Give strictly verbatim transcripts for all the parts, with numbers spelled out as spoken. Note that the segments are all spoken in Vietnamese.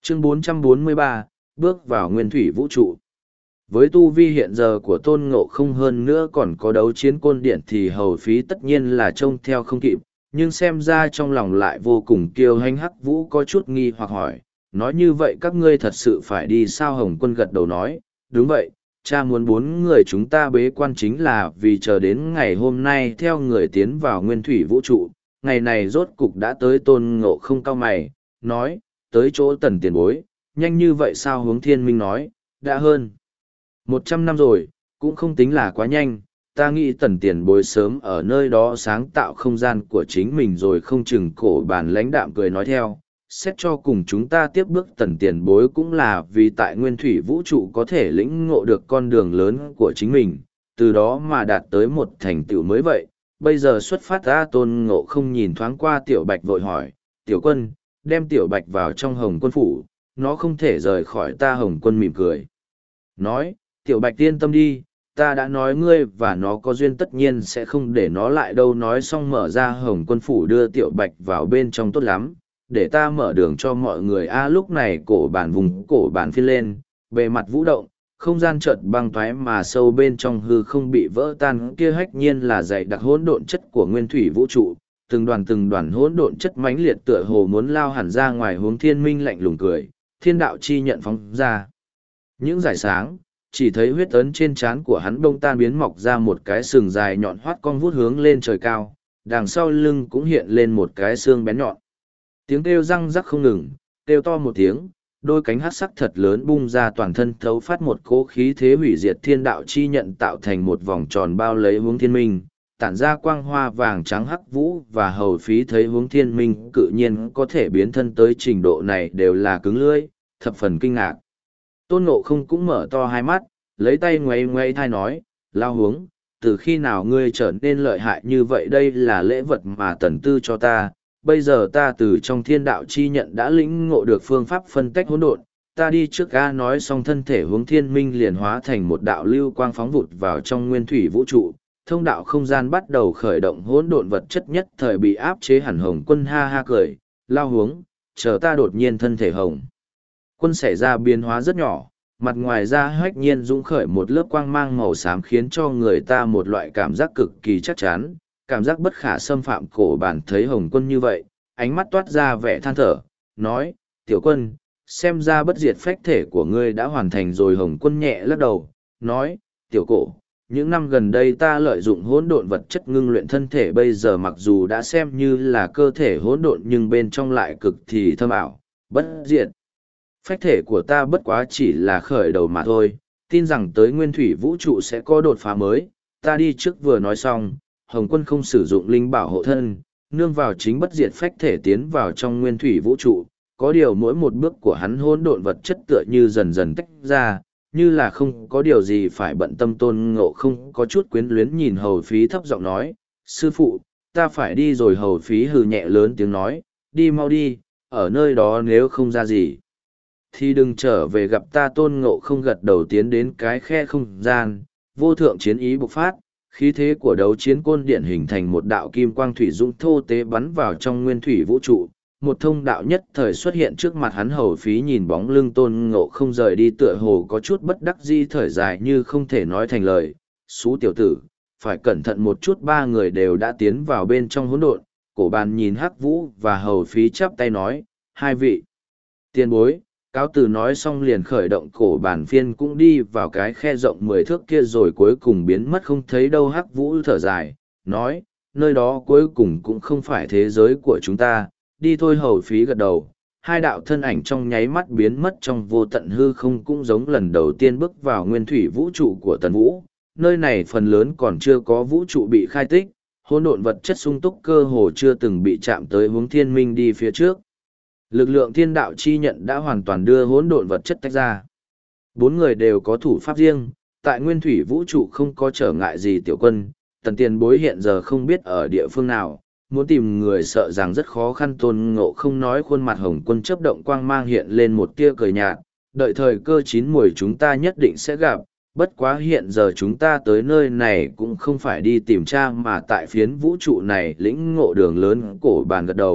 Chương bốn trăm bốn mươi ba, bước vào nguyên thủy vũ trụ. Với tu vi hiện giờ của Tôn Ngộ Không hơn nữa còn có đấu chiến côn điện thì hầu phí tất nhiên là trông theo không kịp, nhưng xem ra trong lòng lại vô cùng kiêu hãnh. Hắc Vũ có chút nghi hoặc hỏi, nói như vậy các ngươi thật sự phải đi sao? Hồng Quân gật đầu nói, đúng vậy, cha muốn bốn người chúng ta bế quan chính là vì chờ đến ngày hôm nay theo người tiến vào nguyên thủy vũ trụ. Ngày này rốt cục đã tới. Tôn Ngộ Không cau mày, nói, tới chỗ Tần tiền bối, nhanh như vậy sao? Hướng Thiên Minh nói, đã hơn một trăm năm rồi, cũng không tính là quá nhanh. Ta nghĩ Tần tiền bối sớm ở nơi đó sáng tạo không gian của chính mình rồi không chừng. Cổ Bàn lãnh đạm cười nói theo, xét cho cùng chúng ta tiếp bước Tần tiền bối cũng là vì tại nguyên thủy vũ trụ có thể lĩnh ngộ được con đường lớn của chính mình, từ đó mà đạt tới một thành tựu mới vậy. Bây giờ xuất phát ra. Tôn Ngộ Không nhìn thoáng qua Tiểu Bạch vội hỏi, Tiểu Quân, đem Tiểu Bạch vào trong Hồng Quân phủ, nó không thể rời khỏi ta. Hồng Quân mỉm cười, nói, Tiểu Bạch yên tâm đi, ta đã nói ngươi và nó có duyên tất nhiên sẽ không để nó lại đâu. Nói xong mở ra Hồng Quân phủ đưa Tiểu Bạch vào bên trong. Tốt lắm, để ta mở đường cho mọi người. A lúc này cổ bản vùng cổ bản phiên lên, bề mặt vũ động, không gian chợt băng toái mà sâu bên trong hư không bị vỡ tan. Kia hách nhiên là dày đặc hỗn độn chất của nguyên thủy vũ trụ, từng đoàn từng đoàn hỗn độn chất mãnh liệt tựa hồ muốn lao hẳn ra ngoài. Hướng Thiên Minh lạnh lùng cười, thiên đạo chi nhận phóng ra những giải sáng, chỉ thấy huyết ấn trên trán của hắn bông tan biến mọc ra một cái sừng dài nhọn hoắt cong vút hướng lên trời cao, đằng sau lưng cũng hiện lên một cái xương bén nhọn. Tiếng kêu răng rắc không ngừng, kêu to một tiếng, đôi cánh hắc sắc thật lớn bung ra, toàn thân thấu phát một cỗ khí thế hủy diệt. Thiên đạo chi nhận tạo thành một vòng tròn bao lấy Hướng Thiên Minh, tản ra quang hoa vàng trắng. Hắc Vũ và hầu phí thấy Hướng Thiên Minh cự nhiên có thể biến thân tới trình độ này đều là cứng lưỡi, thập phần kinh ngạc. Tôn Ngộ Không cũng mở to hai mắt, lấy tay ngoáy ngoáy thai nói, Lao Hướng, từ khi nào ngươi trở nên lợi hại như vậy? Đây là lễ vật mà Tần Tư cho ta, bây giờ ta từ trong thiên đạo chi nhận đã lĩnh ngộ được phương pháp phân tách hỗn độn, ta đi trước ga. Nói xong thân thể Hướng Thiên Minh liền hóa thành một đạo lưu quang phóng vụt vào trong nguyên thủy vũ trụ, thông đạo không gian bắt đầu khởi động, hỗn độn vật chất nhất thời bị áp chế hẳn. Hồng Quân ha ha cười, Lao Hướng, chờ ta. Đột nhiên thân thể Hồng Quân xảy ra biến hóa rất nhỏ, mặt ngoài ra hách nhiên dũng khởi một lớp quang mang màu xám, khiến cho người ta một loại cảm giác cực kỳ chắc chắn, cảm giác bất khả xâm phạm. Cổ Bản thấy Hồng Quân như vậy, ánh mắt toát ra vẻ than thở, nói, Tiểu Quân, xem ra bất diệt phách thể của ngươi đã hoàn thành rồi. Hồng Quân nhẹ lắc đầu, nói, Tiểu Cổ, những năm gần đây ta lợi dụng hỗn độn vật chất ngưng luyện thân thể, bây giờ mặc dù đã xem như là cơ thể hỗn độn nhưng bên trong lại cực thì thâm ảo, bất diệt phách thể của ta bất quá chỉ là khởi đầu mà thôi, tin rằng tới nguyên thủy vũ trụ sẽ có đột phá mới. Ta đi trước. Vừa nói xong, Hồng Quân không sử dụng linh bảo hộ thân, nương vào chính bất diệt phách thể tiến vào trong nguyên thủy vũ trụ. Có điều mỗi một bước của hắn hỗn độn vật chất tựa như dần dần tách ra, như là không có điều gì phải bận tâm. Tôn Ngộ Không có chút quyến luyến nhìn hầu phí thấp giọng nói, sư phụ, ta phải đi rồi. Hầu phí hừ nhẹ lớn tiếng nói, đi mau đi, ở nơi đó nếu không ra gì thì đừng trở về gặp ta. Tôn Ngộ Không gật đầu tiến đến cái khe không gian, vô thượng chiến ý bộc phát, khí thế của đấu chiến côn điện hình thành một đạo kim quang thủy dũng thô tế bắn vào trong nguyên thủy vũ trụ. Một thông đạo nhất thời xuất hiện trước mặt hắn. Hầu phí nhìn bóng lưng Tôn Ngộ Không rời đi, tựa hồ có chút bất đắc dĩ thở dài như không thể nói thành lời, xú tiểu tử, phải cẩn thận một chút. Ba người đều đã tiến vào bên trong hỗn độn. Cổ Bàn nhìn Hắc Vũ và hầu phí chắp tay nói, hai vị tiền bối, cáo từ. Nói xong liền khởi động cổ bản phiên cũng đi vào cái khe rộng mười thước kia rồi cuối cùng biến mất không thấy đâu. Hắc Vũ thở dài, nói, nơi đó cuối cùng cũng không phải thế giới của chúng ta, đi thôi. Hầu phí gật đầu, hai đạo thân ảnh trong nháy mắt biến mất trong vô tận hư không, cũng giống lần đầu tiên bước vào nguyên thủy vũ trụ của Tần Vũ. Nơi này phần lớn còn chưa có vũ trụ bị khai tích, hỗn độn vật chất sung túc cơ hồ chưa từng bị chạm tới. Hướng Thiên Minh đi phía trước, lực lượng thiên đạo chi nhận đã hoàn toàn đưa hỗn độn vật chất tách ra. Bốn người đều có thủ pháp riêng, tại nguyên thủy vũ trụ không có trở ngại gì. Tiểu Quân, Tần tiền bối hiện giờ không biết ở địa phương nào, muốn tìm người sợ rằng rất khó khăn. Tôn Ngộ Không nói. Khuôn mặt Hồng Quân chớp động quang mang hiện lên một tia cười nhạt, đợi thời cơ chín muồi chúng ta nhất định sẽ gặp. Bất quá hiện giờ chúng ta tới nơi này cũng không phải đi tìm tra mà tại phiến vũ trụ này lĩnh ngộ đường lớn. Cổ Bàn gật đầu,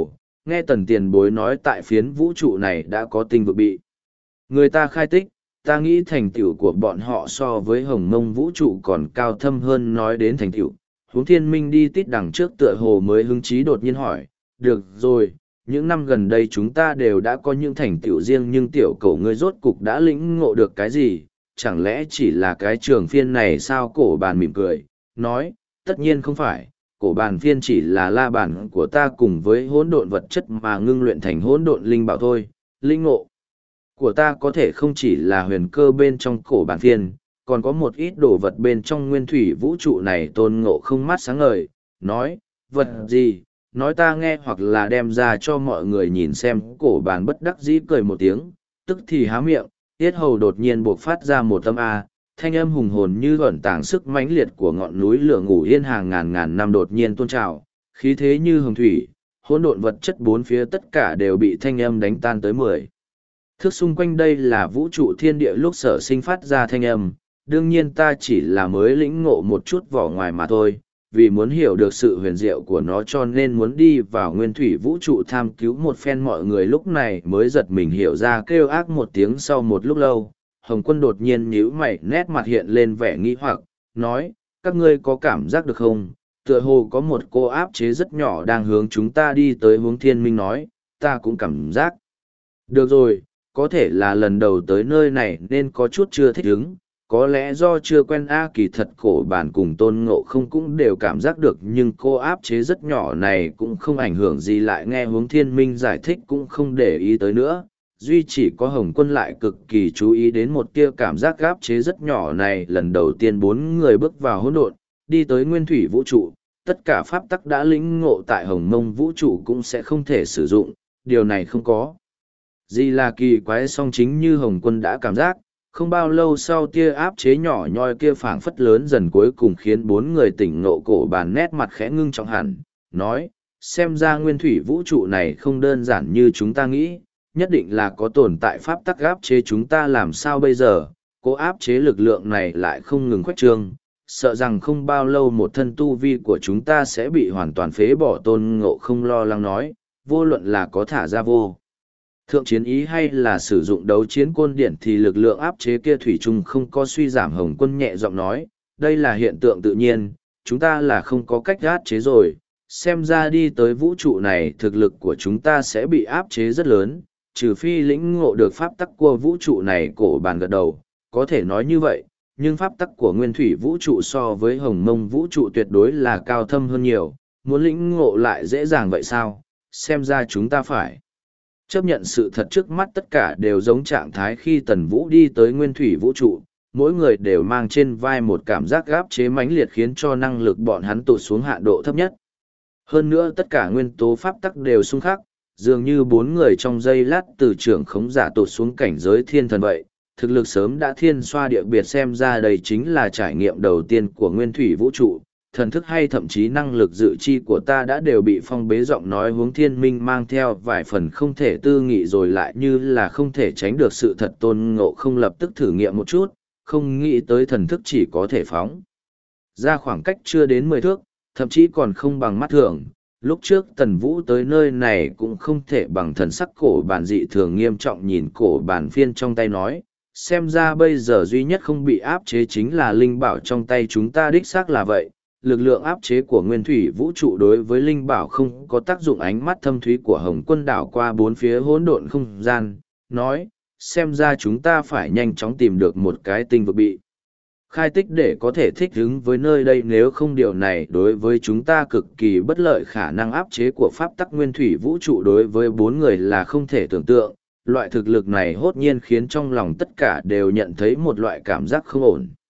nghe tần tiền bối nói tại phiến vũ trụ này đã có tinh vực bị người ta khai tích, ta nghĩ thành tựu của bọn họ so với hồng mông vũ trụ còn cao thâm hơn. Nói đến thành tựu, huống thiên minh đi tít đằng trước tựa hồ mới hứng chí đột nhiên hỏi, được rồi, những năm gần đây chúng ta đều đã có những thành tựu riêng, nhưng tiểu cổ ngươi rốt cục đã lĩnh ngộ được cái gì, chẳng lẽ chỉ là cái trường phiên này sao? Cổ bàn mỉm cười, nói, tất nhiên không phải, cổ bàn phiên chỉ là la bàn của ta cùng với hỗn độn vật chất mà ngưng luyện thành hỗn độn linh bảo thôi. Linh ngộ của ta có thể không chỉ là huyền cơ bên trong cổ bàn phiên, còn có một ít đồ vật bên trong nguyên thủy vũ trụ này. Tôn Ngộ không mắt sáng ngời, nói, vật gì, nói ta nghe hoặc là đem ra cho mọi người nhìn xem. Cổ bàn bất đắc dĩ cười một tiếng, tức thì há miệng, tiết hầu đột nhiên buộc phát ra một âm A, thanh âm hùng hồn như ẩn tàng sức mãnh liệt của ngọn núi lửa ngủ yên hàng ngàn ngàn năm đột nhiên tôn trào, khí thế như hồng thủy, hỗn độn vật chất bốn phía tất cả đều bị thanh âm đánh tan tới mười thước xung quanh. Đây là vũ trụ thiên địa lúc sở sinh phát ra thanh âm, đương nhiên ta chỉ là mới lĩnh ngộ một chút vỏ ngoài mà thôi, vì muốn hiểu được sự huyền diệu của nó cho nên muốn đi vào nguyên thủy vũ trụ tham cứu một phen. Mọi người lúc này mới giật mình hiểu ra, kêu ác một tiếng. Sau một lúc lâu, Hồng Quân đột nhiên nhíu mày, nét mặt hiện lên vẻ nghi hoặc, nói, các ngươi có cảm giác được không? Tựa hồ có một cô áp chế rất nhỏ đang hướng chúng ta đi tới. Hướng Thiên Minh nói, ta cũng cảm giác được rồi, có thể là lần đầu tới nơi này nên có chút chưa thích ứng, có lẽ do chưa quen. A kỳ thật cổ bản cùng Tôn Ngộ không cũng đều cảm giác được, nhưng cô áp chế rất nhỏ này cũng không ảnh hưởng gì. Lại nghe Hướng Thiên Minh giải thích cũng không để ý tới nữa, duy chỉ có Hồng Quân lại cực kỳ chú ý đến một tia cảm giác áp chế rất nhỏ này. Lần đầu tiên bốn người bước vào hỗn độn, đi tới nguyên thủy vũ trụ, tất cả pháp tắc đã lĩnh ngộ tại hồng mông vũ trụ cũng sẽ không thể sử dụng, điều này không có gì là kỳ quái. Song chính như Hồng Quân đã cảm giác, không bao lâu sau tia áp chế nhỏ nhoi kia phảng phất lớn dần, cuối cùng khiến bốn người tỉnh ngộ. Cổ bàn nét mặt khẽ ngưng trọng hẳn, nói, xem ra nguyên thủy vũ trụ này không đơn giản như chúng ta nghĩ, nhất định là có tồn tại pháp tắc áp chế chúng ta. Làm sao bây giờ? Cố áp chế lực lượng này lại không ngừng khuếch trương, sợ rằng không bao lâu một thân tu vi của chúng ta sẽ bị hoàn toàn phế bỏ. Tôn Ngộ không lo lắng nói, vô luận là có thả ra vô thượng chiến ý hay là sử dụng đấu chiến côn điển thì lực lượng áp chế kia thủy chung không có suy giảm. Hồng Quân nhẹ giọng nói, đây là hiện tượng tự nhiên, chúng ta là không có cách áp chế rồi. Xem ra đi tới vũ trụ này thực lực của chúng ta sẽ bị áp chế rất lớn, trừ phi lĩnh ngộ được pháp tắc của vũ trụ này. Cổ bàn gật đầu, có thể nói như vậy, nhưng pháp tắc của nguyên thủy vũ trụ so với hồng mông vũ trụ tuyệt đối là cao thâm hơn nhiều, muốn lĩnh ngộ lại dễ dàng vậy sao? Xem ra chúng ta phải chấp nhận sự thật trước mắt. Tất cả đều giống trạng thái khi Tần Vũ đi tới nguyên thủy vũ trụ, mỗi người đều mang trên vai một cảm giác áp chế mãnh liệt khiến cho năng lực bọn hắn tụt xuống hạn độ thấp nhất. Hơn nữa tất cả nguyên tố pháp tắc đều xung khắc, dường như bốn người trong giây lát từ trưởng khống giả tụt xuống cảnh giới thiên thần vậy. Thực lực sớm đã thiên xoa địa biệt, xem ra đây chính là trải nghiệm đầu tiên của nguyên thủy vũ trụ. Thần thức hay thậm chí năng lực dự chi của ta đã đều bị phong bế. Giọng nói Hướng Thiên Minh mang theo vài phần không thể tư nghị rồi lại như là không thể tránh được sự thật. Tôn Ngộ không lập tức thử nghiệm một chút, không nghĩ tới thần thức chỉ có thể phóng ra khoảng cách chưa đến mười thước, thậm chí còn không bằng mắt thường. Lúc trước Tần Vũ tới nơi này cũng không thể bằng. Thần sắc cổ bản dị thường nghiêm trọng nhìn cổ bản phiên trong tay nói, xem ra bây giờ duy nhất không bị áp chế chính là linh bảo trong tay chúng ta. Đích xác là vậy, lực lượng áp chế của nguyên thủy vũ trụ đối với linh bảo không có tác dụng. Ánh mắt thâm thúy của Hồng Quân đảo qua bốn phía hỗn độn không gian, nói, xem ra chúng ta phải nhanh chóng tìm được một cái tinh vực bị khai tích để có thể thích ứng với nơi đây, nếu không điều này đối với chúng ta cực kỳ bất lợi. Khả năng áp chế của pháp tắc nguyên thủy vũ trụ đối với bốn người là không thể tưởng tượng. Loại thực lực này hốt nhiên khiến trong lòng tất cả đều nhận thấy một loại cảm giác không ổn.